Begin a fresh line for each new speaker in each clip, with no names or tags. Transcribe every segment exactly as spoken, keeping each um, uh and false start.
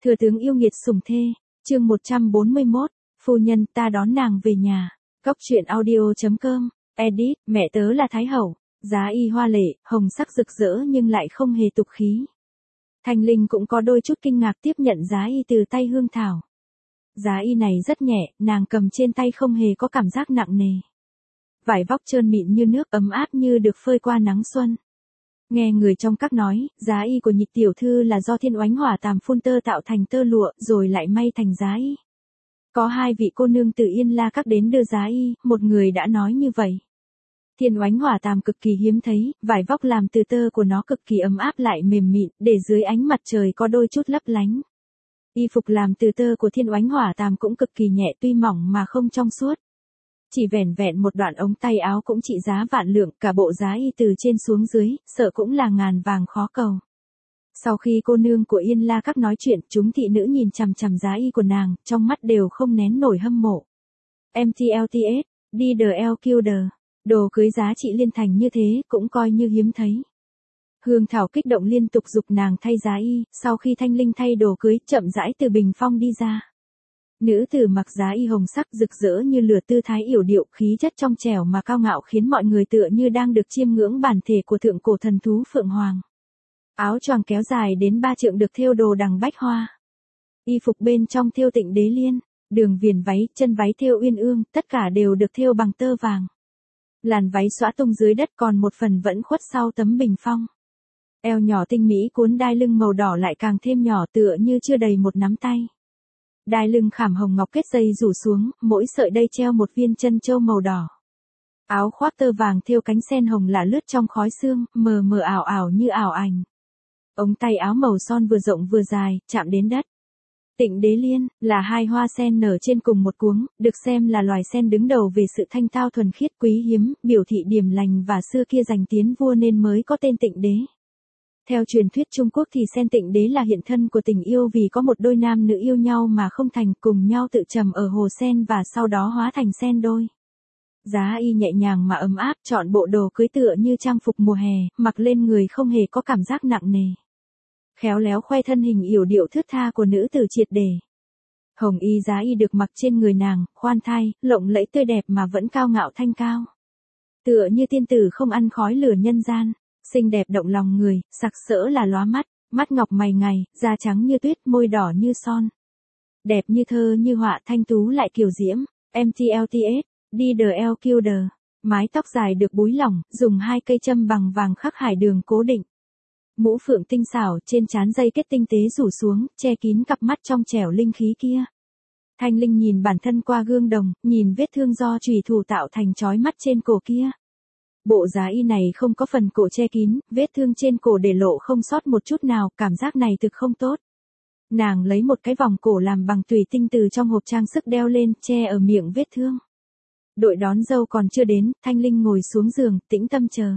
Thừa tướng yêu nghiệt sủng thê, chương một trăm bốn mươi mốt, phu nhân ta đón nàng về nhà. Góc truyện audio chấm com, edit, mẹ tớ là Thái Hậu, giá y hoa lệ, hồng sắc rực rỡ nhưng lại không hề tục khí. Thanh Linh cũng có đôi chút kinh ngạc tiếp nhận giá y từ tay Hương Thảo. Giá y này rất nhẹ, nàng cầm trên tay không hề có cảm giác nặng nề. Vải vóc trơn mịn như nước, ấm áp như được phơi qua nắng xuân. Nghe người trong các nói, giá y của nhị tiểu thư là do Thiên Oánh Hỏa Tàm phun tơ tạo thành tơ lụa rồi lại may thành giá y. Có hai vị cô nương từ Yên La các đến đưa giá y, một người đã nói như vậy. Thiên Oánh Hỏa Tàm cực kỳ hiếm thấy, vải vóc làm từ tơ của nó cực kỳ ấm áp lại mềm mịn, để dưới ánh mặt trời có đôi chút lấp lánh. Y phục làm từ tơ của Thiên Oánh Hỏa Tàm cũng cực kỳ nhẹ tuy mỏng mà không trong suốt. Chỉ vẻn vẹn một đoạn ống tay áo cũng trị giá vạn lượng, cả bộ giá y từ trên xuống dưới, sợ cũng là ngàn vàng khó cầu. Sau khi cô nương của Yên La các nói chuyện, chúng thị nữ nhìn chằm chằm giá y của nàng, trong mắt đều không nén nổi hâm mộ. em tê lờ tê ét, đi đờ eo Killer, đồ cưới giá trị liên thành như thế cũng coi như hiếm thấy. Hương Thảo kích động liên tục giục nàng thay giá y, sau khi Thanh Linh thay đồ cưới, chậm rãi từ bình phong đi ra. Nữ tử mặc giá y hồng sắc rực rỡ như lửa, tư thái yểu điệu, khí chất trong trẻo mà cao ngạo khiến mọi người tựa như đang được chiêm ngưỡng bản thể của thượng cổ thần thú Phượng Hoàng. Áo choàng kéo dài đến ba trượng được thêu đồ đằng bách hoa. Y phục bên trong thêu Tịnh Đế Liên, đường viền váy, chân váy thêu uyên ương, tất cả đều được thêu bằng tơ vàng. Làn váy xõa tung dưới đất, còn một phần vẫn khuất sau tấm bình phong. Eo nhỏ tinh mỹ cuốn đai lưng màu đỏ lại càng thêm nhỏ, tựa như chưa đầy một nắm tay. Đai lưng khảm hồng ngọc kết dây rủ xuống, mỗi sợi dây treo một viên chân châu màu đỏ. Áo khoác tơ vàng thêu cánh sen hồng lả lướt trong khói sương, mờ mờ ảo ảo như ảo ảnh. Ống tay áo màu son vừa rộng vừa dài, chạm đến đất. Tịnh Đế Liên là hai hoa sen nở trên cùng một cuống, được xem là loài sen đứng đầu về sự thanh tao thuần khiết quý hiếm, biểu thị điềm lành và xưa kia giành tiến vua nên mới có tên Tịnh Đế. Theo truyền thuyết Trung Quốc thì sen Tịnh Đế là hiện thân của tình yêu, vì có một đôi nam nữ yêu nhau mà không thành, cùng nhau tự trầm ở hồ sen và sau đó hóa thành sen đôi. Giá y nhẹ nhàng mà ấm áp, chọn bộ đồ cưới tựa như trang phục mùa hè, mặc lên người không hề có cảm giác nặng nề. Khéo léo khoe thân hình yểu điệu thướt tha của nữ tử triệt để. Hồng y giá y được mặc trên người nàng, khoan thai, lộng lẫy tươi đẹp mà vẫn cao ngạo thanh cao. Tựa như tiên tử không ăn khói lửa nhân gian. Xinh đẹp động lòng người, sặc sỡ là lóa mắt, mắt ngọc mày ngài, da trắng như tuyết, môi đỏ như son. Đẹp như thơ như họa, thanh tú lại kiều diễm, em tê lờ tê ét, đi đờ eo Killer. Mái tóc dài được búi lỏng, dùng hai cây châm bằng vàng khắc hải đường cố định. Mũ phượng tinh xảo, trên trán dây kết tinh tế rủ xuống, che kín cặp mắt trong trẻo linh khí kia. Thanh Linh nhìn bản thân qua gương đồng, nhìn vết thương do chùy thủ tạo thành chói mắt trên cổ kia. Bộ giá y này không có phần cổ che kín, vết thương trên cổ để lộ không sót một chút nào, cảm giác này thực không tốt. Nàng lấy một cái vòng cổ làm bằng tùy tinh từ trong hộp trang sức đeo lên, che ở miệng vết thương. Đội đón dâu còn chưa đến, Thanh Linh ngồi xuống giường, tĩnh tâm chờ.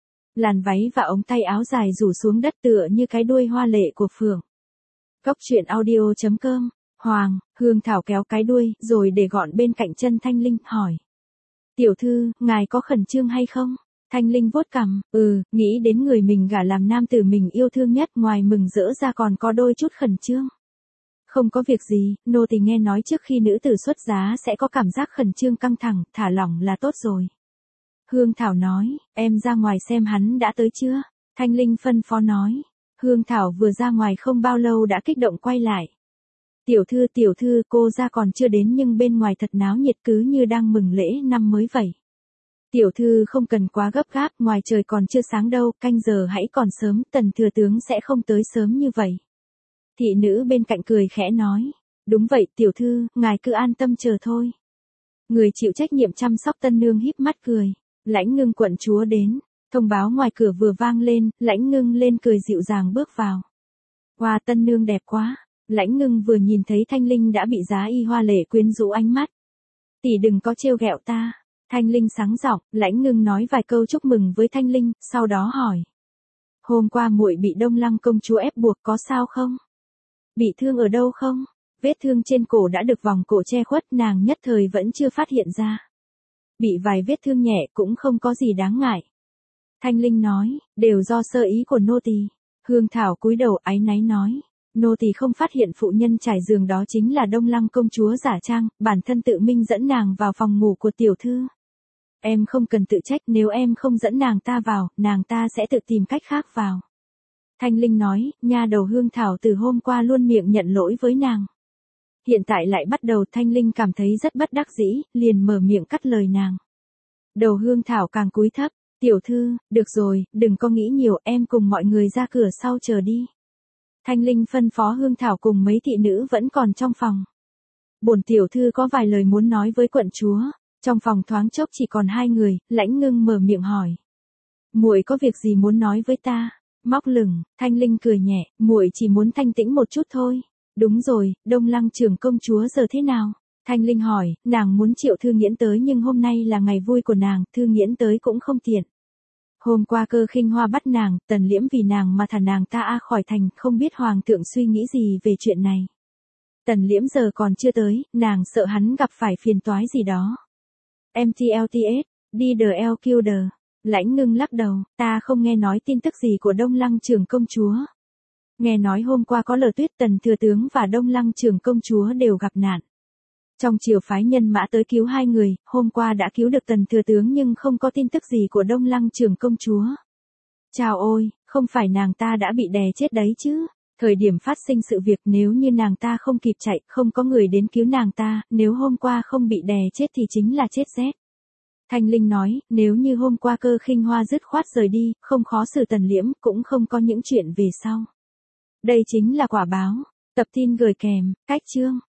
Làn váy và ống tay áo dài rủ xuống đất tựa như cái đuôi hoa lệ của phượng. Góc truyện audio chấm com, Hoàng, Hương Thảo kéo cái đuôi, rồi để gọn bên cạnh chân Thanh Linh, hỏi. Tiểu thư, ngài có khẩn trương hay không? Thanh Linh vuốt cằm, ừ, nghĩ đến người mình gả làm nam tử mình yêu thương nhất, ngoài mừng rỡ ra còn có đôi chút khẩn trương. Không có việc gì, nô tỳ nghe nói trước khi nữ tử xuất giá sẽ có cảm giác khẩn trương căng thẳng, thả lỏng là tốt rồi. Hương Thảo nói, em ra ngoài xem hắn đã tới chưa? Thanh Linh phân phó nói. Hương Thảo vừa ra ngoài không bao lâu đã kích động quay lại. Tiểu thư, tiểu thư, cô ra còn chưa đến nhưng bên ngoài thật náo nhiệt, cứ như đang mừng lễ năm mới vậy. Tiểu thư không cần quá gấp gáp, ngoài trời còn chưa sáng đâu, canh giờ hãy còn sớm, tần thừa tướng sẽ không tới sớm như vậy. Thị nữ bên cạnh cười khẽ nói, đúng vậy tiểu thư, ngài cứ an tâm chờ thôi. Người chịu trách nhiệm chăm sóc tân nương híp mắt cười, Lãnh Ngưng quận chúa đến, thông báo ngoài cửa vừa vang lên, Lãnh Ngưng lên cười dịu dàng bước vào. Hoa tân nương đẹp quá. Lãnh Ngưng vừa nhìn thấy Thanh Linh đã bị giá y hoa lệ quyến rũ ánh mắt. Tỷ đừng có trêu ghẹo ta. Thanh Linh sáng giọng, Lãnh Ngưng nói vài câu chúc mừng với Thanh Linh, sau đó hỏi. Hôm qua muội bị Đông Lăng công chúa ép buộc có sao không? Bị thương ở đâu không? Vết thương trên cổ đã được vòng cổ che khuất, nàng nhất thời vẫn chưa phát hiện ra. Bị vài vết thương nhẹ cũng không có gì đáng ngại. Thanh Linh nói, đều do sơ ý của nô tỳ. Hương Thảo cúi đầu áy náy nói. Nô tỳ không phát hiện phụ nhân trải giường đó chính là Đông Lăng công chúa giả trang, bản thân tự mình dẫn nàng vào phòng ngủ của tiểu thư. Em không cần tự trách, nếu em không dẫn nàng ta vào, nàng ta sẽ tự tìm cách khác vào. Thanh Linh nói, nha đầu Hương Thảo từ hôm qua luôn miệng nhận lỗi với nàng. Hiện tại lại bắt đầu, Thanh Linh cảm thấy rất bất đắc dĩ, liền mở miệng cắt lời nàng. Đầu Hương Thảo càng cúi thấp, tiểu thư, được rồi, đừng có nghĩ nhiều, em cùng mọi người ra cửa sau chờ đi. Thanh Linh phân phó Hương Thảo cùng mấy thị nữ vẫn còn trong phòng. Bổn tiểu thư có vài lời muốn nói với quận chúa. Trong phòng thoáng chốc chỉ còn hai người, Lãnh Ngưng mở miệng hỏi. Muội có việc gì muốn nói với ta? Móc lửng, Thanh Linh cười nhẹ, muội chỉ muốn thanh tĩnh một chút thôi. Đúng rồi, Đông Lăng trưởng công chúa giờ thế nào? Thanh Linh hỏi, nàng muốn triệu Thư Nghiễn tới nhưng hôm nay là ngày vui của nàng, Thư Nghiễn tới cũng không tiện. Hôm qua Cơ Khinh Hoa bắt nàng, Tần Liễm vì nàng mà thả nàng ta a khỏi thành, không biết hoàng thượng suy nghĩ gì về chuyện này. Tần Liễm giờ còn chưa tới, nàng sợ hắn gặp phải phiền toái gì đó. em tê lờ tê ét, đi đờ eo kiu đờ. Lãnh Ngưng lắc đầu, ta không nghe nói tin tức gì của Đông Lăng trưởng công chúa. Nghe nói hôm qua có lời tuyết Tần thừa tướng và Đông Lăng trưởng công chúa đều gặp nạn. Trong triều phái nhân mã tới cứu hai người, hôm qua đã cứu được Tần thừa tướng nhưng không có tin tức gì của Đông Lăng trưởng công chúa. Chào ôi, không phải nàng ta đã bị đè chết đấy chứ. Thời điểm phát sinh sự việc nếu như nàng ta không kịp chạy, không có người đến cứu nàng ta, nếu hôm qua không bị đè chết thì chính là chết rét. Thanh Linh nói, nếu như hôm qua Cơ Khinh Hoa dứt khoát rời đi, không khó xử Tần Liễm, cũng không có những chuyện về sau. Đây chính là quả báo. Tập tin gửi kèm, cách chương.